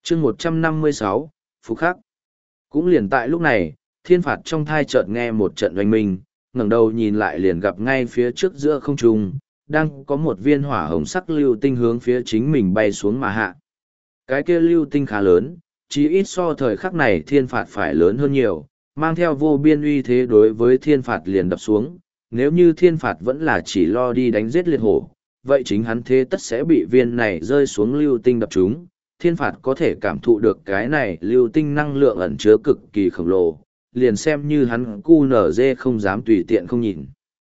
chương 156, Phục Khắc. Cũng liền tại lúc này, thiên phạt trong thai chợt nghe một trận oanh minh, ngẩng đầu nhìn lại liền gặp ngay phía trước giữa không trung, đang có một viên hỏa hồng sắc lưu tinh hướng phía chính mình bay xuống mà hạ. Cái kia lưu tinh khá lớn, chí ít so thời khắc này thiên phạt phải lớn hơn nhiều, mang theo vô biên uy thế đối với thiên phạt liền đập xuống. Nếu như thiên phạt vẫn là chỉ lo đi đánh giết liệt hổ, vậy chính hắn thế tất sẽ bị viên này rơi xuống lưu tinh đập trúng. Thiên phạt có thể cảm thụ được cái này lưu tinh năng lượng ẩn chứa cực kỳ khổng lồ, liền xem như hắn QNZ không dám tùy tiện không nhìn.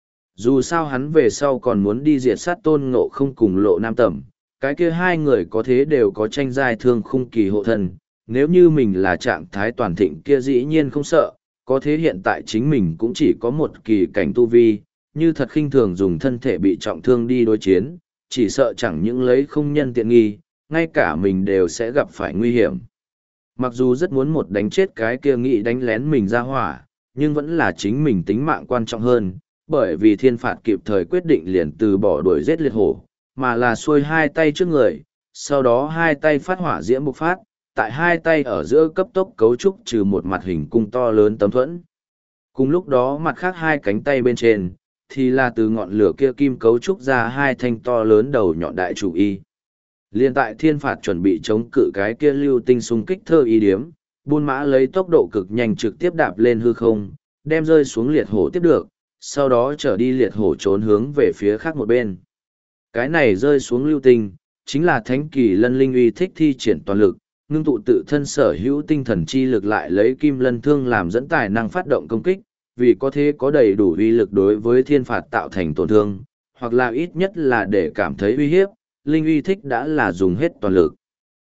Dù sao hắn về sau còn muốn đi diệt sát Tôn Ngộ Không cùng Lộ Nam Tẩm, cái kia hai người có thế đều có tranh giai thương khung kỳ hộ thân. Nếu như mình là trạng thái toàn thịnh kia dĩ nhiên không sợ, có thế hiện tại chính mình cũng chỉ có một kỳ cảnh tu vi, như thật khinh thường dùng thân thể bị trọng thương đi đối chiến, chỉ sợ chẳng những lấy không nhân tiện nghi, ngay cả mình đều sẽ gặp phải nguy hiểm. Mặc dù rất muốn một đánh chết cái kia nghĩ đánh lén mình ra hỏa, nhưng vẫn là chính mình tính mạng quan trọng hơn, bởi vì thiên phạt kịp thời quyết định liền từ bỏ đuổi giết liệt hổ, mà là xuôi hai tay trước người, sau đó hai tay phát hỏa diễm bộc phát, tại hai tay ở giữa cấp tốc cấu trúc trừ một mặt hình cung to lớn tấm thuẫn. Cùng lúc đó mặt khác hai cánh tay bên trên, thì là từ ngọn lửa kia kim cấu trúc ra hai thanh to lớn đầu nhọn đại chủ y. Liên tại thiên phạt chuẩn bị chống cự cái kia lưu tinh xung kích thơ y điếm, buôn mã lấy tốc độ cực nhanh trực tiếp đạp lên hư không, đem rơi xuống liệt hổ tiếp được, sau đó trở đi liệt hổ trốn hướng về phía khác một bên. Cái này rơi xuống lưu tinh, chính là thánh kỳ lân linh uy thích thi triển toàn lực, ngưng tụ tự thân sở hữu tinh thần chi lực lại lấy kim lân thương làm dẫn tài năng phát động công kích, vì có thế có đầy đủ uy lực đối với thiên phạt tạo thành tổn thương, hoặc là ít nhất là để cảm thấy uy hiếp, linh uy thích đã là dùng hết toàn lực.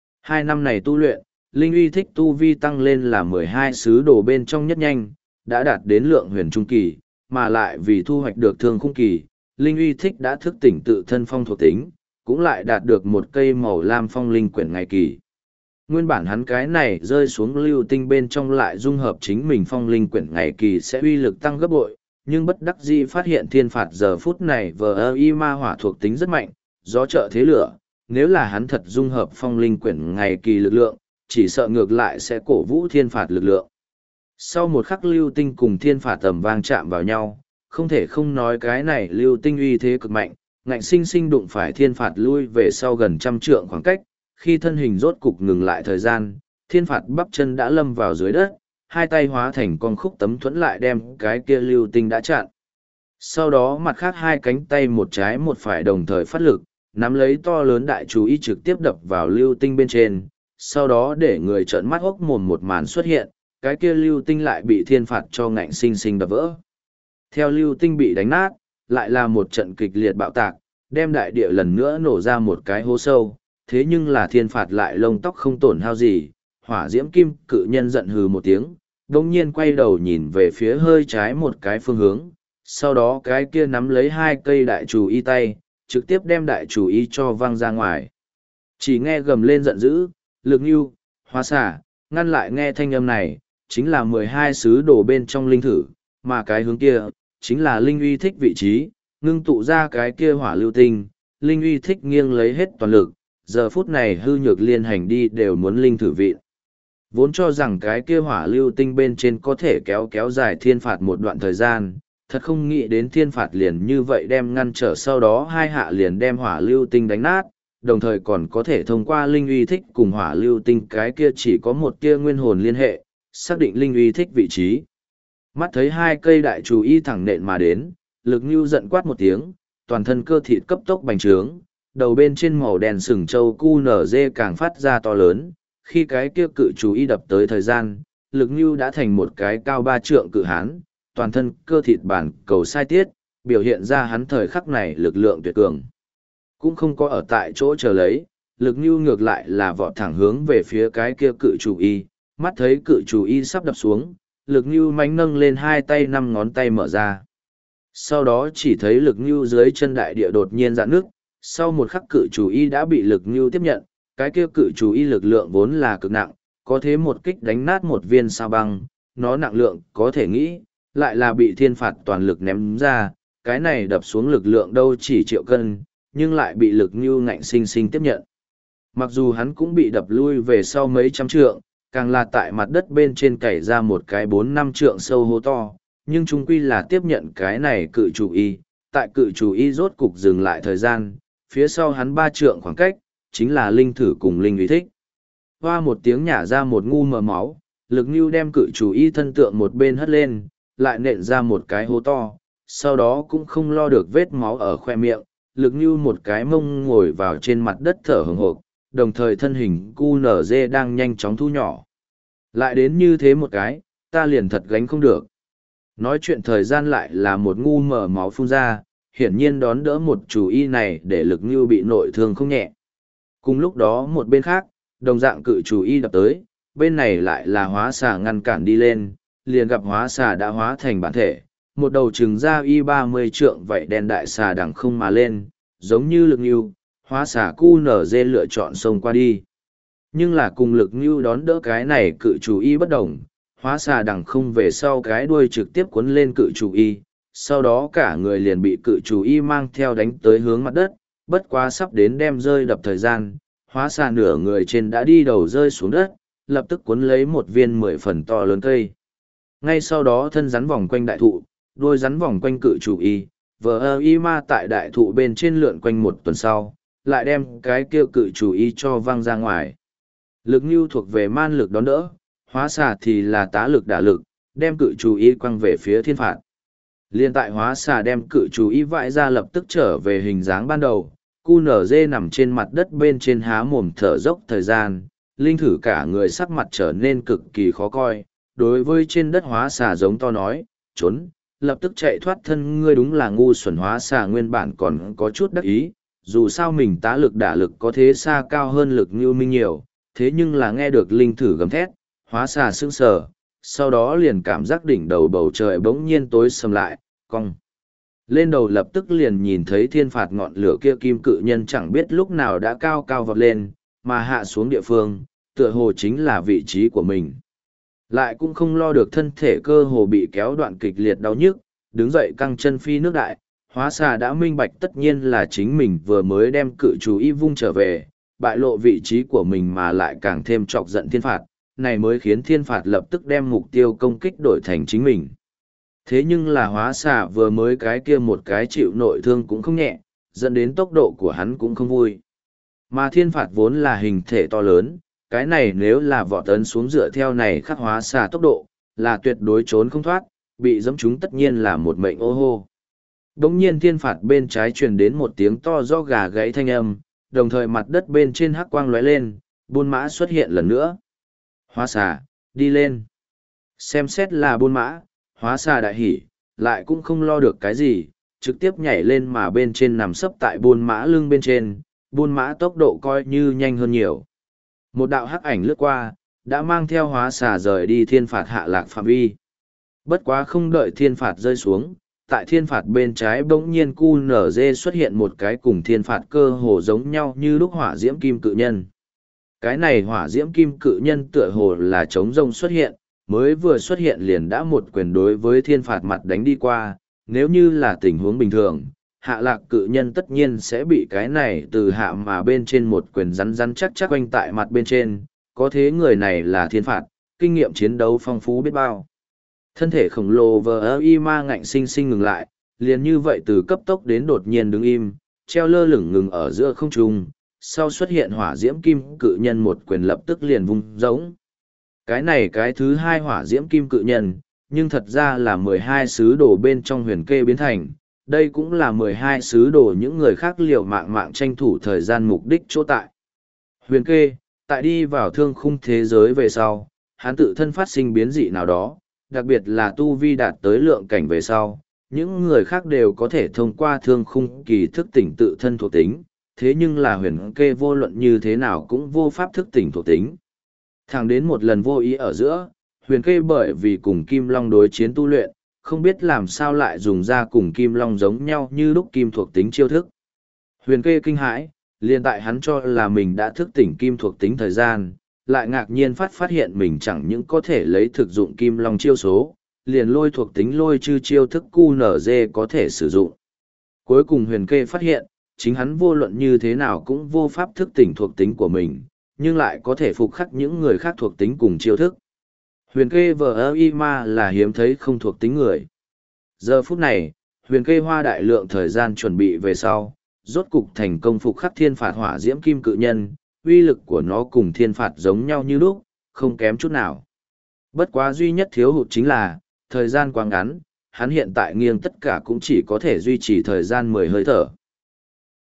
2 năm này tu luyện, linh uy thích tu vi tăng lên là 12 sứ đồ bên trong nhất nhanh, đã đạt đến lượng huyền trung kỳ, mà lại vì thu hoạch được thương khung kỳ, linh uy thích đã thức tỉnh tự thân phong thuộc tính, cũng lại đạt được một cây màu lam phong linh quyển ngày kỳ. Nguyên bản hắn cái này rơi xuống lưu tinh bên trong lại dung hợp chính mình phong linh quyển ngày kỳ sẽ uy lực tăng gấp bội, nhưng bất đắc dĩ phát hiện thiên phạt giờ phút này VI ma hỏa thuộc tính rất mạnh, gió trợ thế lửa, nếu là hắn thật dung hợp phong linh quyển ngày kỳ lực lượng, chỉ sợ ngược lại sẽ cổ vũ thiên phạt lực lượng. Sau một khắc lưu tinh cùng thiên phạt tầm vang chạm vào nhau, không thể không nói cái này lưu tinh uy thế cực mạnh, ngạnh sinh sinh đụng phải thiên phạt lui về sau gần 100 trượng khoảng cách, khi thân hình rốt cục ngừng lại thời gian, thiên phạt bắp chân đã lâm vào dưới đất, hai tay hóa thành con khúc tấm thuẫn lại đem cái kia lưu tinh đã chặn. Sau đó mặt khác hai cánh tay một trái một phải đồng thời phát lực, nắm lấy to lớn đại chú ý trực tiếp đập vào lưu tinh bên trên, sau đó để người trợn mắt hốc mồm một màn xuất hiện, cái kia lưu tinh lại bị thiên phạt cho ngạnh sinh sinh đập vỡ. Theo lưu tinh bị đánh nát, lại là một trận kịch liệt bạo tạc, đem đại địa lần nữa nổ ra một cái hố sâu, thế nhưng là thiên phạt lại lông tóc không tổn hao gì, hỏa diễm kim cự nhân giận hừ một tiếng, đồng nhiên quay đầu nhìn về phía hơi trái một cái phương hướng, sau đó cái kia nắm lấy hai cây đại chủ y tay, trực tiếp đem đại chủ y cho văng ra ngoài. Chỉ nghe gầm lên giận dữ, lực nhu, hóa xả, ngăn lại nghe thanh âm này, chính là 12 sứ đồ bên trong linh thử, mà cái hướng kia, chính là linh uy thích vị trí, ngưng tụ ra cái kia hỏa lưu tinh, linh uy thích nghiêng lấy hết toàn lực, giờ phút này hư nhược liên hành đi đều muốn linh thử vị. Vốn cho rằng cái kia hỏa lưu tinh bên trên có thể kéo dài thiên phạt một đoạn thời gian, thật không nghĩ đến thiên phạt liền như vậy đem ngăn trở sau đó hai hạ liền đem hỏa lưu tinh đánh nát, đồng thời còn có thể thông qua linh uy thích cùng hỏa lưu tinh cái kia chỉ có một tia nguyên hồn liên hệ, xác định linh uy thích vị trí. Mắt thấy hai cây đại chủ y thẳng nện mà đến, lực nhu giận quát một tiếng, toàn thân cơ thịt cấp tốc bành trướng, đầu bên trên màu đen sừng trâu QNZ càng phát ra to lớn, khi cái kia cự chủ y đập tới thời gian, lực nhu đã thành một cái cao 3 trượng cự hán, toàn thân cơ thịt bản cầu sai tiết, biểu hiện ra hắn thời khắc này lực lượng tuyệt cường. Cũng không có ở tại chỗ chờ lấy, lực nhu ngược lại là vọt thẳng hướng về phía cái kia cự chủ y, mắt thấy cự chủ y sắp đập xuống, lực nhu mánh nâng lên hai tay 5 ngón tay mở ra. Sau đó chỉ thấy lực nhu dưới chân đại địa đột nhiên rạn nước, sau một khắc cự chủ y đã bị lực nhu tiếp nhận, cái kia cự chủ y lực lượng vốn là cực nặng, có thế một kích đánh nát một viên sao băng, nó nặng lượng có thể nghĩ, lại là bị thiên phạt toàn lực ném ra, cái này đập xuống lực lượng đâu chỉ triệu cân, nhưng lại bị lực nhu ngạnh sinh sinh tiếp nhận. Mặc dù hắn cũng bị đập lui về sau mấy trăm trượng, càng là tại mặt đất bên trên cày ra một cái 4-5 trượng sâu hố to, nhưng chung quy là tiếp nhận cái này cự chủ y. Tại cự chủ y rốt cục dừng lại thời gian, phía sau hắn 3 trượng khoảng cách, chính là linh thử cùng linh uy thích. Hoa một tiếng nhả ra một ngu mờ máu, lực như đem cự chủ y thân tượng một bên hất lên, lại nện ra một cái hố to, sau đó cũng không lo được vết máu ở khoe miệng, lực như một cái mông ngồi vào trên mặt đất thở hừng hộp, đồng thời thân hình QNZ đang nhanh chóng thu nhỏ. Lại đến như thế một cái, ta liền thật gánh không được. Nói chuyện thời gian lại là một ngu mở máu phun ra, hiển nhiên đón đỡ một chủ y này để lực như bị nội thương không nhẹ. Cùng lúc đó một bên khác, đồng dạng cự chủ y đập tới, bên này lại là hóa xà ngăn cản đi lên, liền gặp hóa xà đã hóa thành bản thể, một đầu trừng ra y 30 trượng vậy đen đại xà đằng không mà lên, giống như lực như, hóa xà QNZ lựa chọn xông qua đi. Nhưng là cùng lực như đón đỡ cái này cự chủ y bất đồng, hóa xà đằng không về sau cái đuôi trực tiếp cuốn lên cự chủ y, sau đó cả người liền bị cự chủ y mang theo đánh tới hướng mặt đất, bất quá sắp đến đem rơi đập thời gian, hóa xà nửa người trên đã đi đầu rơi xuống đất, lập tức cuốn lấy một viên 10 phần to lớn cây. Ngay sau đó thân rắn vòng quanh đại thụ, đuôi rắn vòng quanh cự chủ y, vờ y ma tại đại thụ bên trên lượn quanh một tuần sau, lại đem cái kia cự chủ y cho văng ra ngoài. Lực như thuộc về man lực đón đỡ, hóa xà thì là tá lực đả lực, đem cự chủ y quăng về phía thiên phạt. Liên tại hóa xà đem cự chủ y vãi ra lập tức trở về hình dáng ban đầu, QNZ nằm trên mặt đất bên trên há mồm thở dốc thời gian, linh thử cả người sắc mặt trở nên cực kỳ khó coi, đối với trên đất hóa xà giống to nói, trốn, lập tức chạy thoát thân ngươi đúng là ngu xuẩn. Hóa xà nguyên bản còn có chút đắc ý, dù sao mình tá lực đả lực có thế xa cao hơn lực như minh nhiều, thế nhưng là nghe được linh thử gầm thét, hóa xà sững sờ, sau đó liền cảm giác đỉnh đầu bầu trời bỗng nhiên tối sầm lại, cong. Lên đầu lập tức liền nhìn thấy thiên phạt ngọn lửa kia kim cự nhân chẳng biết lúc nào đã cao cao vọt lên, mà hạ xuống địa phương, tựa hồ chính là vị trí của mình. Lại cũng không lo được thân thể cơ hồ bị kéo đoạn kịch liệt đau nhức, đứng dậy căng chân phi nước đại, hóa xà đã minh bạch tất nhiên là chính mình vừa mới đem cự chú y vung trở về, bại lộ vị trí của mình mà lại càng thêm chọc giận thiên phạt, này mới khiến thiên phạt lập tức đem mục tiêu công kích đổi thành chính mình. Thế nhưng là hóa xà vừa mới cái kia một cái chịu nội thương cũng không nhẹ, dẫn đến tốc độ của hắn cũng không vui. Mà thiên phạt vốn là hình thể to lớn, cái này nếu là vỏ tấn xuống dựa theo này khắc hóa xà tốc độ, là tuyệt đối trốn không thoát, bị giẫm chúng tất nhiên là một mệnh ô hô. Đống nhiên thiên phạt bên trái truyền đến một tiếng to do gà gãy thanh âm, đồng thời mặt đất bên trên hắc quang lóe lên, buôn mã xuất hiện lần nữa. Hóa xà, đi lên. Xem xét là buôn mã, hóa xà đại hỉ, lại cũng không lo được cái gì, trực tiếp nhảy lên mà bên trên nằm sấp tại buôn mã lưng bên trên, buôn mã tốc độ coi như nhanh hơn nhiều. Một đạo hắc ảnh lướt qua, đã mang theo hóa xà rời đi thiên phạt hạ lạc phạm vi. Bất quá không đợi thiên phạt rơi xuống, tại thiên phạt bên trái bỗng nhiên QNZ xuất hiện một cái cùng thiên phạt cơ hồ giống nhau như lúc hỏa diễm kim cự nhân. Cái này hỏa diễm kim cự nhân tựa hồ là trống rông xuất hiện, mới vừa xuất hiện liền đã một quyền đối với thiên phạt mặt đánh đi qua, nếu như là tình huống bình thường, hạ lạc cự nhân tất nhiên sẽ bị cái này từ hạ mà bên trên một quyền rắn rắn chắc chắc quanh tại mặt bên trên, có thế người này là thiên phạt, kinh nghiệm chiến đấu phong phú biết bao. Thân thể khổng lồ vờ y ma ngạnh sinh sinh ngừng lại, liền như vậy từ cấp tốc đến đột nhiên đứng im, treo lơ lửng ngừng ở giữa không trung, sau xuất hiện hỏa diễm kim cự nhân một quyền lập tức liền vung giống. Cái này cái thứ hai hỏa diễm kim cự nhân, nhưng thật ra là 12 sứ đồ bên trong huyền kê biến thành, đây cũng là 12 sứ đồ những người khác liều mạng tranh thủ thời gian mục đích chỗ tại. Huyền kê, tại đi vào thương khung thế giới về sau, hắn tự thân phát sinh biến dị nào đó, đặc biệt là tu vi đạt tới lượng cảnh về sau, những người khác đều có thể thông qua thương khung kỳ thức tỉnh tự thân thuộc tính, thế nhưng là huyền kê vô luận như thế nào cũng vô pháp thức tỉnh thuộc tính. Thẳng đến một lần vô ý ở giữa, huyền kê bởi vì cùng Kim Long đối chiến tu luyện, không biết làm sao lại dùng ra cùng Kim Long giống nhau như lúc kim thuộc tính chiêu thức. Huyền kê kinh hãi, liền tại hắn cho là mình đã thức tỉnh kim thuộc tính thời gian, lại ngạc nhiên phát hiện mình chẳng những có thể lấy thực dụng Kim Long chiêu số, liền lôi thuộc tính lôi chư chiêu thức QNZ có thể sử dụng. Cuối cùng huyền kê phát hiện, chính hắn vô luận như thế nào cũng vô pháp thức tỉnh thuộc tính của mình, nhưng lại có thể phục khắc những người khác thuộc tính cùng chiêu thức. Huyền kê vờ y ma là hiếm thấy không thuộc tính người. Giờ phút này, huyền kê hoa đại lượng thời gian chuẩn bị về sau, rốt cục thành công phục khắc thiên phạt hỏa diễm kim cự nhân, uy lực của nó cùng thiên phạt giống nhau như lúc, không kém chút nào. Bất quá duy nhất thiếu hụt chính là, thời gian quá ngắn, hắn hiện tại nghiêng tất cả cũng chỉ có thể duy trì thời gian 10 hơi thở.